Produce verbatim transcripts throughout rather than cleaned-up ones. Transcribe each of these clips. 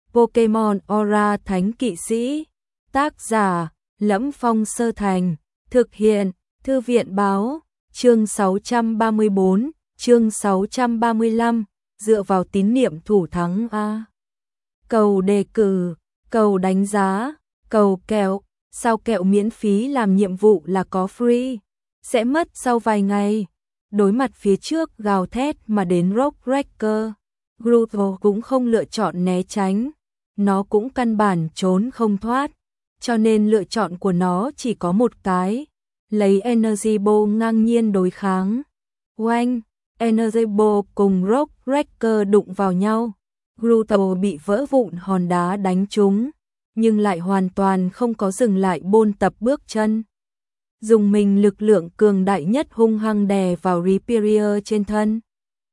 Pokemon Aura Thánh Kỵ Sĩ. Tác giả: Lẫm Phong Sơ Thành. Thực hiện: Thư viện báo. Chương sáu trăm ba mươi bốn, chương sáu trăm ba mươi lăm, dựa vào tín niệm thủ thắng a. Cầu đề cử, cầu đánh giá, cầu kẹo, sao kẹo miễn phí làm nhiệm vụ là có free, sẽ mất sau vài ngày. Đối mặt phía trước gào thét mà đến Rockbreaker, Groudon cũng không lựa chọn né tránh, nó cũng căn bản trốn không thoát, cho nên lựa chọn của nó chỉ có một cái, lấy Energy Ball ngang nhiên đối kháng. Oanh, Energy Ball cùng Rockbreaker đụng vào nhau, Groudon bị vỡ vụn hòn đá đánh trúng, nhưng lại hoàn toàn không có dừng lại bôn tập bước chân. Dùng mình lực lượng cường đại nhất hung hăng đè vào Rhyperior trên thân.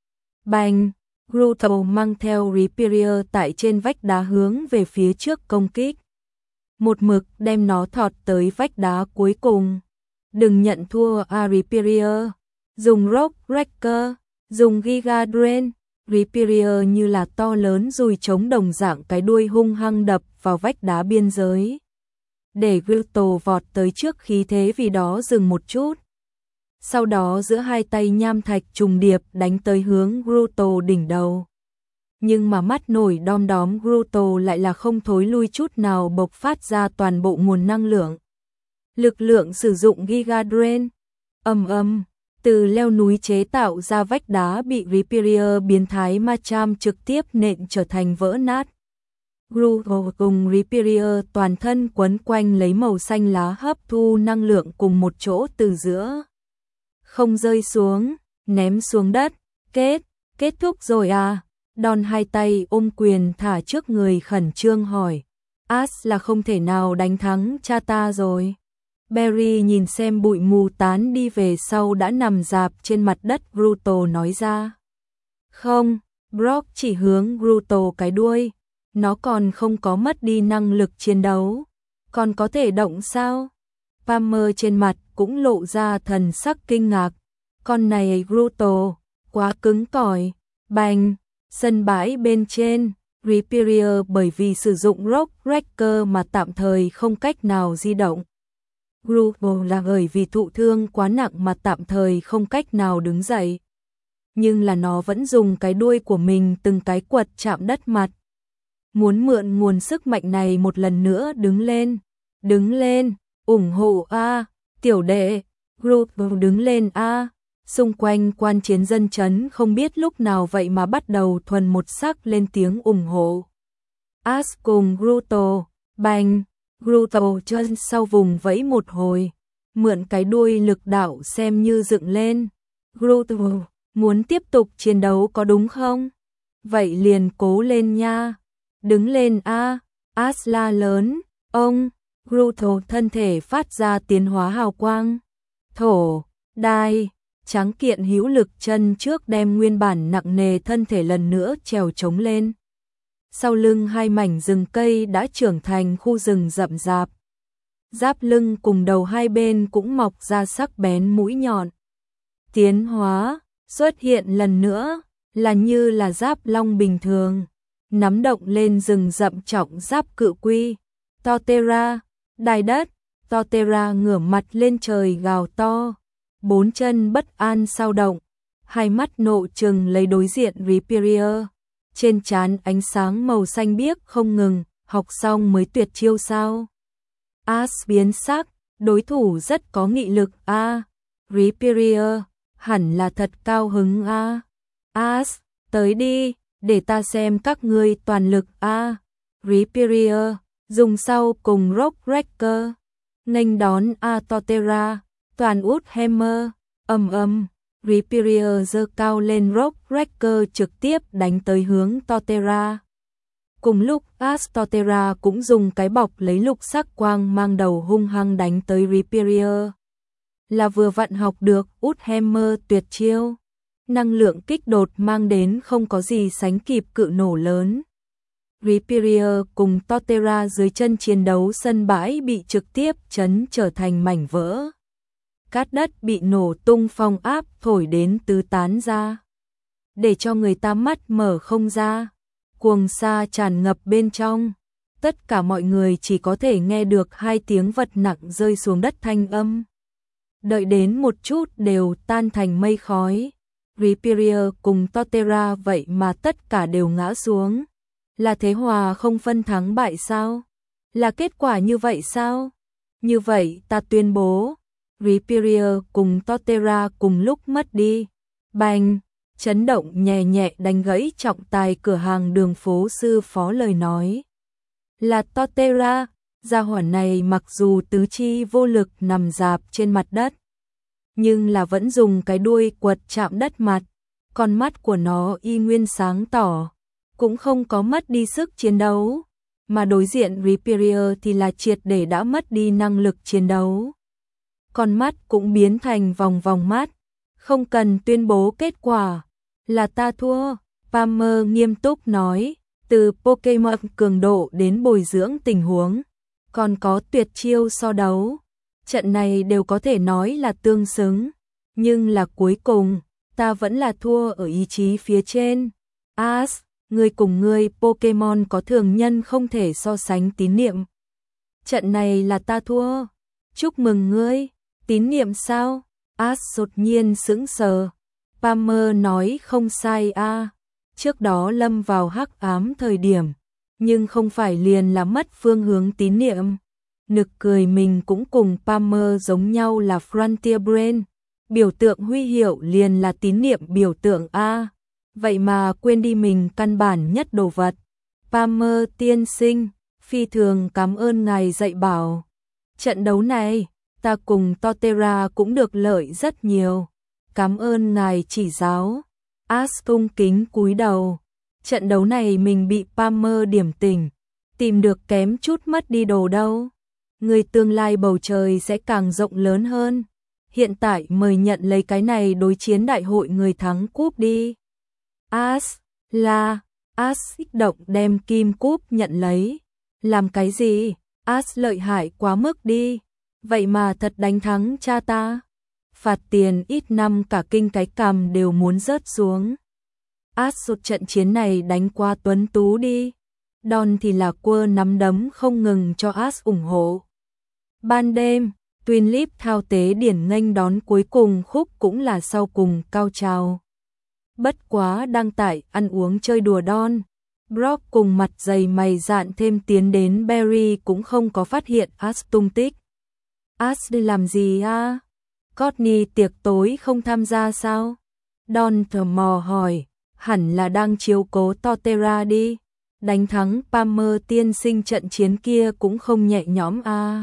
Bành, Groudon mang theo Rhyperior tại trên vách đá hướng về phía trước công kích. Một mực đem nó thọt tới vách đá cuối cùng. Đừng nhận thua a Rhyperior. Dùng Rockbreaker, dùng Giga Drain, Rhyperior như là to lớn dùi trống đồng dạng cái đuôi hung hăng đập vào vách đá biên giới. Để Groudon vọt tới trước khí thế vì đó dừng một chút. Sau đó giữa hai tay nham thạch trùng điệp đánh tới hướng Groudon đỉnh đầu. Nhưng mà mắt nổi đom đóm Groudon lại là không thối lui chút nào, bộc phát ra toàn bộ nguồn năng lượng. Lực lượng sử dụng Giga Drain. Ầm ầm, từ leo núi chế tạo ra vách đá bị Rhyperior biến thái Machamp trực tiếp nện trở thành vỡ nát. Groudon cùng Rhyperior toàn thân quấn quanh lấy màu xanh lá hấp thu năng lượng cùng một chỗ từ giữa. Không rơi xuống, ném xuống đất, kết, kết thúc rồi à? Đòn hai tay ôm quyền thả trước người khẩn trương hỏi. Ash là không thể nào đánh thắng cha ta rồi. Barry nhìn xem bụi mù tán đi về sau đã nằm rạp trên mặt đất Groudon nói ra. Không, Brock chỉ hướng Groudon cái đuôi. Nó còn không có mất đi năng lực chiến đấu. Còn có thể động sao? Palmer trên mặt cũng lộ ra thần sắc kinh ngạc. Con này Groudon, quá cứng cỏi. Bành, sân bãi bên trên, Rhyperior bởi vì sử dụng Rockbreaker mà tạm thời không cách nào di động. Groudon là bởi vì thụ thương quá nặng mà tạm thời không cách nào đứng dậy. Nhưng là nó vẫn dùng cái đuôi của mình từng cái quật chạm đất mặt. Muốn mượn nguồn sức mạnh này một lần nữa đứng lên. Đứng lên, ủng hộ a, tiểu đệ. Groudon đứng lên a. Xung quanh quan chiến dân chấn không biết lúc nào vậy mà bắt đầu thuần một sắc lên tiếng ủng hộ. Ash cùng Groudon, bành, Groudon chân sau vùng vẫy một hồi, mượn cái đuôi lực đạo xem như dựng lên. Groudon, muốn tiếp tục chiến đấu có đúng không? Vậy liền cố lên nha. Đứng lên a, Ash la lớn, ông, Groudon thân thể phát ra tiến hóa hào quang. Thổ, đai, tráng kiện hữu lực chân trước đem nguyên bản nặng nề thân thể lần nữa trèo trống lên. Sau lưng hai mảnh rừng cây đã trưởng thành khu rừng rậm rạp. Giáp lưng cùng đầu hai bên cũng mọc ra sắc bén mũi nhọn. Tiến hóa, xuất hiện lần nữa, là như là giáp long bình thường. Nắm động lên rừng rậm trọng giáp cự quy. Torterra, đài đất, Torterra ngửa mặt lên trời gào to. Bốn chân bất an sao động, hai mắt nộ trừng lấy đối diện Rhyperior. Trên trán ánh sáng màu xanh biếc không ngừng, học xong mới tuyệt chiêu sao? Ash biến sắc, đối thủ rất có nghị lực a. À, Rhyperior, hẳn là thật cao hứng a. À. Ash, tới đi, để ta xem các ngươi toàn lực a. À, Rhyperior, dùng sau cùng Rockbreaker, nghênh đón a Torterra, toàn út hammer, ầm ầm. Rhyperior giơ cao lên Rockbreaker trực tiếp đánh tới hướng Torterra. Cùng lúc Ash Torterra cũng dùng cái bọc lấy lục sắc quang mang đầu hung hăng đánh tới Rhyperior. Là vừa vặn học được út hammer tuyệt chiêu. Năng lượng kích đột mang đến không có gì sánh kịp cự nổ lớn. Rhyperior cùng Torterra dưới chân chiến đấu sân bãi bị trực tiếp chấn trở thành mảnh vỡ. Cát đất bị nổ tung phong áp thổi đến tứ tán ra. Để cho người ta mắt mở không ra. cuồng sa tràn ngập bên trong. Tất cả mọi người chỉ có thể nghe được hai tiếng vật nặng rơi xuống đất thanh âm. Đợi đến một chút đều tan thành mây khói. Reaper cùng Torterra vậy mà tất cả đều ngã xuống. Là thế hòa không phân thắng bại sao? Là kết quả như vậy sao? Như vậy ta tuyên bố, Reaper cùng Torterra cùng lúc mất đi. Bành, chấn động nhẹ nhẹ đánh gãy trọng tài cửa hàng đường phố sư phó lời nói. Là Torterra, gia hỏa này mặc dù tứ chi vô lực nằm rạp trên mặt đất, nhưng là vẫn dùng cái đuôi quật chạm đất mặt, con mắt của nó y nguyên sáng tỏ, cũng không có mất đi sức chiến đấu, mà đối diện Reaper thì là triệt để đã mất đi năng lực chiến đấu. Con mắt cũng biến thành vòng vòng mắt, không cần tuyên bố kết quả, là ta thua, Palmer nghiêm túc nói, từ Pokemon cường độ đến bồi dưỡng tình huống, còn có tuyệt chiêu so đấu, trận này đều có thể nói là tương xứng, nhưng là cuối cùng, ta vẫn là thua ở ý chí phía trên. Ash, ngươi cùng ngươi Pokemon có thường nhân không thể so sánh tín niệm. Trận này là ta thua. Chúc mừng ngươi. Tín niệm sao? Ash đột nhiên sững sờ. Palmer nói không sai a. À. Trước đó lâm vào hắc ám thời điểm, nhưng không phải liền là mất phương hướng tín niệm. Nực cười mình cũng cùng Palmer giống nhau là Frontier Brain. Biểu tượng huy hiệu liền là tín niệm biểu tượng A. Vậy mà quên đi mình căn bản nhất đồ vật. Palmer tiên sinh, phi thường cảm ơn ngài dạy bảo. Trận đấu này, ta cùng Torterra cũng được lợi rất nhiều. Cảm ơn ngài chỉ giáo. Ash cung kính cúi đầu. Trận đấu này mình bị Palmer điểm tỉnh, tìm được kém chút mất đi đồ đâu. Người tương lai bầu trời sẽ càng rộng lớn hơn. Hiện tại mời nhận lấy cái này đối chiến đại hội người thắng cúp đi. Ash, là, Ash kích động đem kim cúp nhận lấy. Làm cái gì? Ash lợi hại quá mức đi. Vậy mà thật đánh thắng cha ta. Phạt tiền ít năm cả kinh cái cằm đều muốn rớt xuống. Ash sụt trận chiến này đánh qua tuấn tú đi. Don thì là quơ nắm đấm không ngừng cho Ash ủng hộ. Ban đêm, Twin Leaf thao tế điển nghênh đón cuối cùng khúc cũng là sau cùng cao trào. Bất quá đang tại ăn uống chơi đùa Don, Brock cùng mặt dày mày dạn thêm tiến đến Barry cũng không có phát hiện Ash tung tích. Ash đi làm gì à? Courtney tiệc tối không tham gia sao? Don thờ mò hỏi, hẳn là đang chiếu cố Torterra đi. Đánh thắng Palmer tiên sinh trận chiến kia cũng không nhẹ nhõm à.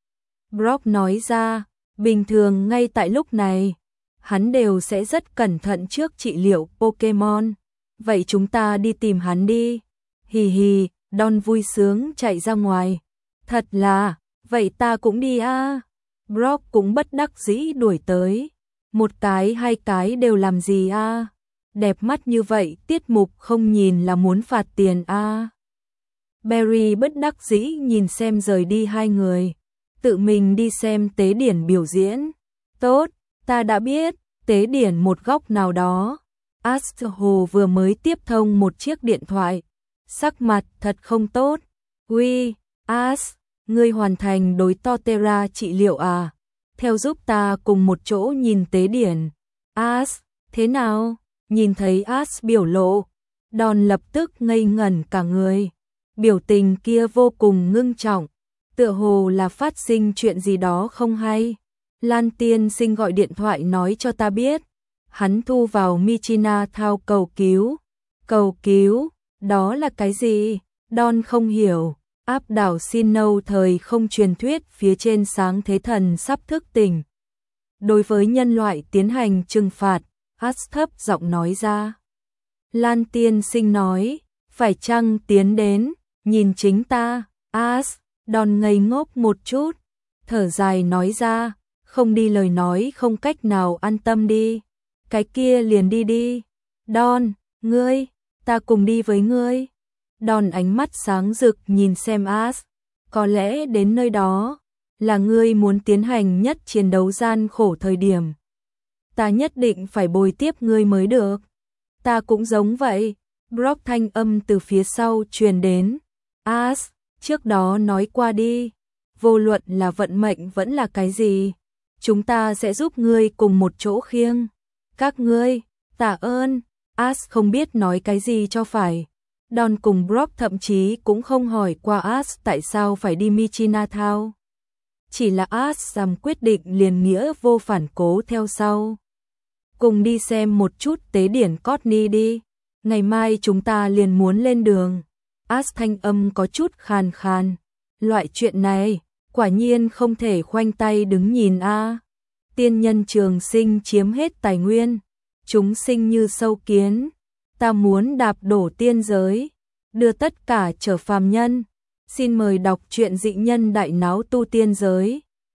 Brock nói ra, bình thường ngay tại lúc này, hắn đều sẽ rất cẩn thận trước trị liệu Pokemon. Vậy chúng ta đi tìm hắn đi. Hì hì, Don vui sướng chạy ra ngoài. Thật là, vậy ta cũng đi à. Brock cũng bất đắc dĩ đuổi tới. Một cái hai cái đều làm gì à. Đẹp mắt như vậy tiết mục không nhìn là muốn phạt tiền à. Barry bất đắc dĩ nhìn xem rời đi hai người. Tự mình đi xem tế điển biểu diễn. Tốt, ta đã biết, tế điển một góc nào đó. Astro vừa mới tiếp thông một chiếc điện thoại. Sắc mặt thật không tốt. Uy, As, ngươi hoàn thành đối Torterra trị liệu à? Theo giúp ta cùng một chỗ nhìn tế điển. As, thế nào? Nhìn thấy As biểu lộ, Don lập tức ngây ngẩn cả người. Biểu tình kia vô cùng ngưng trọng. Tựa hồ là phát sinh chuyện gì đó không hay. Lan tiên sinh gọi điện thoại nói cho ta biết. Hắn thu vào Michina thao cầu cứu. Cầu cứu, đó là cái gì? Don không hiểu. Áp đảo Sinnoh thời không truyền thuyết phía trên sáng thế thần sắp thức tỉnh. Đối với nhân loại tiến hành trừng phạt, Ash thấp giọng nói ra. Lan tiên sinh nói, phải chăng tiến đến, nhìn chính ta, Ash. Don ngây ngốc một chút, thở dài nói ra, không đi lời nói không cách nào an tâm đi. Cái kia liền đi đi. Don, ngươi, ta cùng đi với ngươi. Don ánh mắt sáng rực nhìn xem Ash. Có lẽ đến nơi đó, là ngươi muốn tiến hành nhất chiến đấu gian khổ thời điểm. Ta nhất định phải bồi tiếp ngươi mới được. Ta cũng giống vậy. Brock thanh âm từ phía sau truyền đến. As, trước đó nói qua đi. Vô luận là vận mệnh vẫn là cái gì. Chúng ta sẽ giúp ngươi cùng một chỗ khiêng. Các ngươi, tạ ơn. As không biết nói cái gì cho phải. Don cùng Brock thậm chí cũng không hỏi qua As tại sao phải đi Michinatown. Chỉ là As làm quyết định liền nghĩa vô phản cố theo sau. Cùng đi xem một chút tế điển Courtney đi. Ngày mai chúng ta liền muốn lên đường. As thanh âm có chút khàn khàn. Loại chuyện này, quả nhiên không thể khoanh tay đứng nhìn a. Tiên nhân trường sinh chiếm hết tài nguyên. Chúng sinh như sâu kiến. Ta muốn đạp đổ tiên giới. Đưa tất cả trở phàm nhân. Xin mời đọc truyện Dị Nhân Đại Náo Tu Tiên Giới.